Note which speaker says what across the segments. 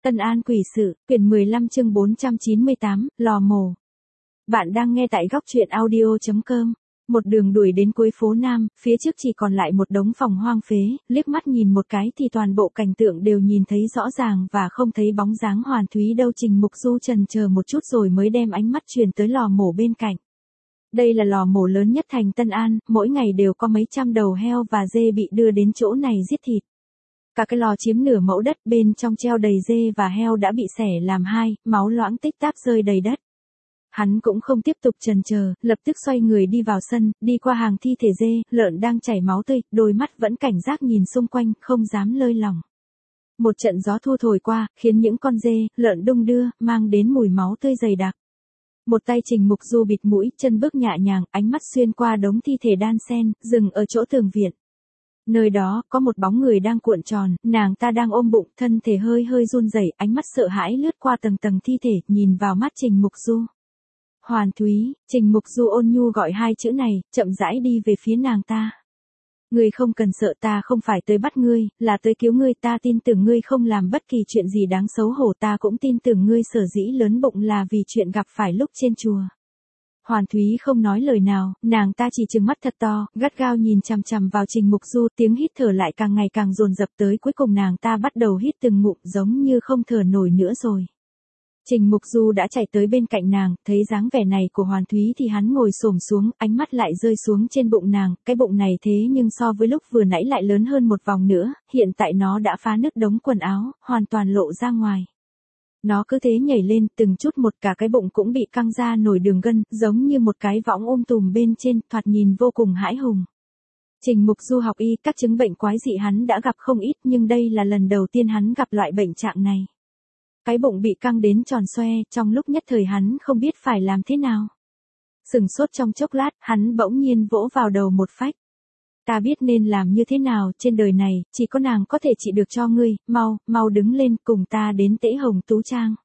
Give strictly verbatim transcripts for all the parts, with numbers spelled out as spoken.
Speaker 1: Tân An quỷ sự, quyển mười lăm chương bốn trăm chín mươi tám, lò mổ. Bạn đang nghe tại góc truyện audio chấm com. Một đường đuổi đến cuối phố Nam, phía trước chỉ còn lại một đống phòng hoang phế, liếc mắt nhìn một cái thì toàn bộ cảnh tượng đều nhìn thấy rõ ràng và không thấy bóng dáng Hoàn Thúy đâu. Trình Mục Du chần chờ một chút rồi mới đem ánh mắt truyền tới lò mổ bên cạnh. Đây là lò mổ lớn nhất thành Tân An, mỗi ngày đều có mấy trăm đầu heo và dê bị đưa đến chỗ này giết thịt. Cả cái lò chiếm nửa mẫu đất, bên trong treo đầy dê và heo đã bị xẻ làm hai, máu loãng tích táp rơi đầy đất. Hắn cũng không tiếp tục chần chờ, lập tức xoay người đi vào sân, đi qua hàng thi thể dê, lợn đang chảy máu tươi, đôi mắt vẫn cảnh giác nhìn xung quanh, không dám lơi lỏng. Một trận gió thu thổi qua, khiến những con dê, lợn đung đưa, mang đến mùi máu tươi dày đặc. Một tay Trình Mục Du bịt mũi, chân bước nhẹ nhàng, ánh mắt xuyên qua đống thi thể đan xen, dừng ở chỗ tường viện. Nơi đó, có một bóng người đang cuộn tròn, nàng ta đang ôm bụng, thân thể hơi hơi run rẩy, ánh mắt sợ hãi lướt qua tầng tầng thi thể, nhìn vào mắt Trình Mục Du. Hoàn Thúy, Trình Mục Du ôn nhu gọi hai chữ này, chậm rãi đi về phía nàng ta. Ngươi không cần sợ, ta không phải tới bắt ngươi, là tới cứu ngươi, ta tin tưởng ngươi không làm bất kỳ chuyện gì đáng xấu hổ, ta cũng tin tưởng ngươi sở dĩ lớn bụng là vì chuyện gặp phải lúc trên chùa. Hoàn Thúy không nói lời nào, nàng ta chỉ trừng mắt thật to, gắt gao nhìn chằm chằm vào Trình Mục Du, tiếng hít thở lại càng ngày càng dồn dập, tới cuối cùng nàng ta bắt đầu hít từng ngụm giống như không thở nổi nữa rồi. Trình Mục Du đã chạy tới bên cạnh nàng, thấy dáng vẻ này của Hoàn Thúy thì hắn ngồi xổm xuống, ánh mắt lại rơi xuống trên bụng nàng, cái bụng này thế nhưng so với lúc vừa nãy lại lớn hơn một vòng nữa, hiện tại nó đã phá nứt đống quần áo, hoàn toàn lộ ra ngoài. Nó cứ thế nhảy lên, từng chút một, cả cái bụng cũng bị căng ra nổi đường gân, giống như một cái võng um tùm bên trên, thoạt nhìn vô cùng hãi hùng. Trình Mục Du học y, các chứng bệnh quái dị hắn đã gặp không ít, nhưng đây là lần đầu tiên hắn gặp loại bệnh trạng này. Cái bụng bị căng đến tròn xoe, trong lúc nhất thời hắn không biết phải làm thế nào. Sừng sốt trong chốc lát, hắn bỗng nhiên vỗ vào đầu một phách. Ta biết nên làm như thế nào, trên đời này, chỉ có nàng có thể trị được cho ngươi, mau, mau đứng lên, cùng ta đến Tễ Hồng Tú Trang.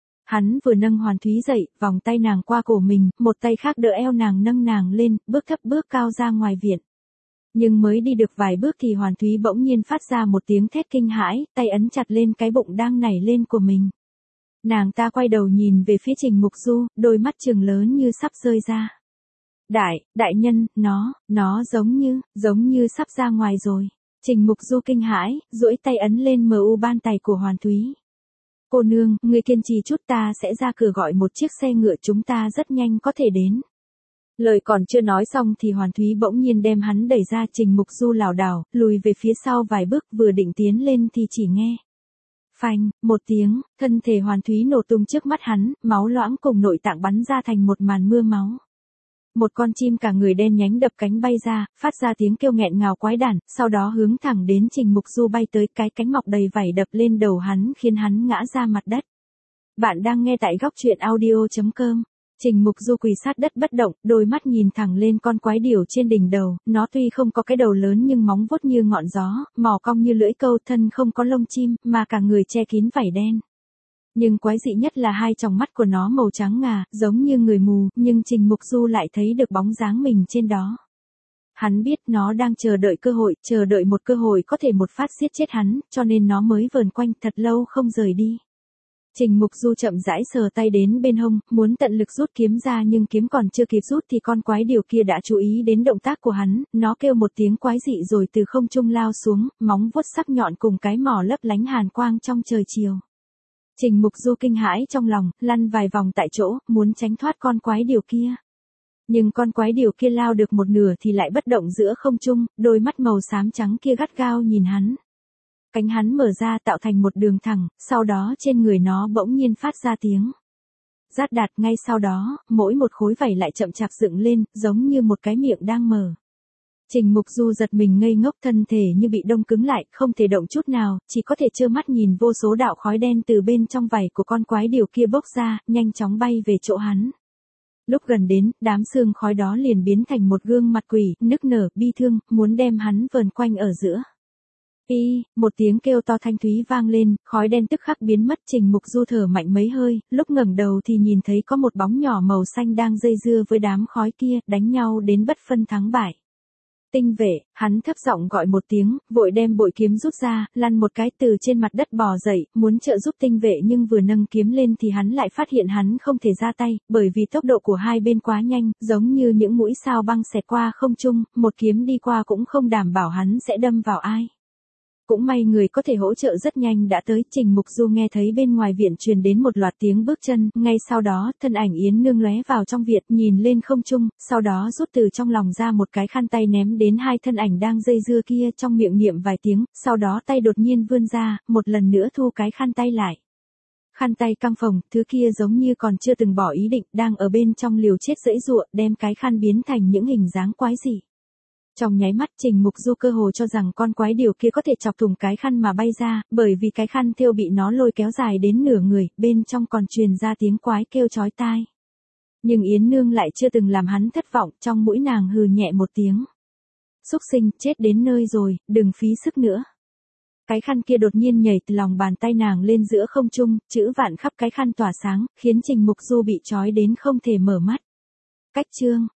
Speaker 1: Hắn vừa nâng Hoàn Thúy dậy, vòng tay nàng qua cổ mình, một tay khác đỡ eo nàng nâng nàng lên, bước thấp bước cao ra ngoài viện. Nhưng mới đi được vài bước thì Hoàn Thúy bỗng nhiên phát ra một tiếng thét kinh hãi, tay ấn chặt lên cái bụng đang nảy lên của mình. Nàng ta quay đầu nhìn về phía Trình Mục Du, đôi mắt trừng lớn như sắp rơi ra. Đại, đại nhân, nó, nó giống như, giống như sắp ra ngoài rồi. Trình Mục Du kinh hãi, duỗi tay ấn lên mờ u ban tay của Hoàn Thúy. Cô nương, ngươi kiên trì chút, ta sẽ ra cửa gọi một chiếc xe ngựa, chúng ta rất nhanh có thể đến. Lời còn chưa nói xong thì Hoàn Thúy bỗng nhiên đem hắn đẩy ra. Trình Mục Du lảo đảo, lùi về phía sau vài bước, vừa định tiến lên thì chỉ nghe. Phanh, một tiếng, thân thể Hoàn Thúy nổ tung trước mắt hắn, máu loãng cùng nội tạng bắn ra thành một màn mưa máu. Một con chim cả người đen nhánh đập cánh bay ra, phát ra tiếng kêu nghẹn ngào quái đản, sau đó hướng thẳng đến Trình Mục Du bay tới, cái cánh mọc đầy vảy đập lên đầu hắn khiến hắn ngã ra mặt đất. Bạn đang nghe tại góc truyện audio chấm com. Trình Mục Du quỳ sát đất bất động, đôi mắt nhìn thẳng lên con quái điểu trên đỉnh đầu, nó tuy không có cái đầu lớn nhưng móng vuốt như ngọn gió, mỏ cong như lưỡi câu, thân không có lông chim, mà cả người che kín vảy đen. Nhưng quái dị nhất là hai tròng mắt của nó màu trắng ngà, giống như người mù, nhưng Trình Mục Du lại thấy được bóng dáng mình trên đó. Hắn biết nó đang chờ đợi cơ hội, chờ đợi một cơ hội có thể một phát giết chết hắn, cho nên nó mới vờn quanh thật lâu không rời đi. Trình Mục Du chậm rãi sờ tay đến bên hông, muốn tận lực rút kiếm ra nhưng kiếm còn chưa kịp rút thì con quái điểu kia đã chú ý đến động tác của hắn, nó kêu một tiếng quái dị rồi từ không trung lao xuống, móng vuốt sắc nhọn cùng cái mỏ lấp lánh hàn quang trong trời chiều. Trình Mục Du kinh hãi trong lòng, lăn vài vòng tại chỗ, muốn tránh thoát con quái điểu kia. Nhưng con quái điểu kia lao được một nửa thì lại bất động giữa không trung, đôi mắt màu xám trắng kia gắt gao nhìn hắn. Cánh hắn mở ra tạo thành một đường thẳng, sau đó trên người nó bỗng nhiên phát ra tiếng rát đạt, ngay sau đó, mỗi một khối vảy lại chậm chạp dựng lên, giống như một cái miệng đang mở. Trình Mục Du giật mình ngây ngốc, thân thể như bị đông cứng lại, không thể động chút nào, chỉ có thể trơ mắt nhìn vô số đạo khói đen từ bên trong vảy của con quái điểu kia bốc ra, nhanh chóng bay về chỗ hắn. Lúc gần đến, đám sương khói đó liền biến thành một gương mặt quỷ, nức nở, bi thương, muốn đem hắn vờn quanh ở giữa. Y, một tiếng kêu to thanh thúy vang lên, khói đen tức khắc biến mất. Trình Mục Du thở mạnh mấy hơi, lúc ngẩng đầu thì nhìn thấy có một bóng nhỏ màu xanh đang dây dưa với đám khói kia, đánh nhau đến bất phân thắng bại. Tinh vệ, hắn thấp giọng gọi một tiếng, vội đem bội kiếm rút ra, lăn một cái từ trên mặt đất bò dậy, muốn trợ giúp tinh vệ nhưng vừa nâng kiếm lên thì hắn lại phát hiện hắn không thể ra tay, bởi vì tốc độ của hai bên quá nhanh, giống như những mũi sao băng xẹt qua không trung, một kiếm đi qua cũng không đảm bảo hắn sẽ đâm vào ai. Cũng may người có thể hỗ trợ rất nhanh đã tới, Trình Mục Du nghe thấy bên ngoài viện truyền đến một loạt tiếng bước chân, ngay sau đó, thân ảnh Yến Nương lóe vào trong viện, nhìn lên không trung, sau đó rút từ trong lòng ra một cái khăn tay ném đến hai thân ảnh đang dây dưa kia, trong miệng niệm vài tiếng, sau đó tay đột nhiên vươn ra, một lần nữa thu cái khăn tay lại. Khăn tay căng phồng, thứ kia giống như còn chưa từng bỏ ý định, đang ở bên trong liều chết giãy giụa, đem cái khăn biến thành những hình dáng quái dị. Trong nháy mắt Trình Mục Du cơ hồ cho rằng con quái điều kia có thể chọc thủng cái khăn mà bay ra, bởi vì cái khăn thêu bị nó lôi kéo dài đến nửa người, bên trong còn truyền ra tiếng quái kêu chói tai. Nhưng Yến Nương lại chưa từng làm hắn thất vọng, trong mũi nàng hừ nhẹ một tiếng. Súc sinh, chết đến nơi rồi, đừng phí sức nữa. Cái khăn kia đột nhiên nhảy từ lòng bàn tay nàng lên giữa không trung, chữ vạn khắp cái khăn tỏa sáng, khiến Trình Mục Du bị trói đến không thể mở mắt. Cách chương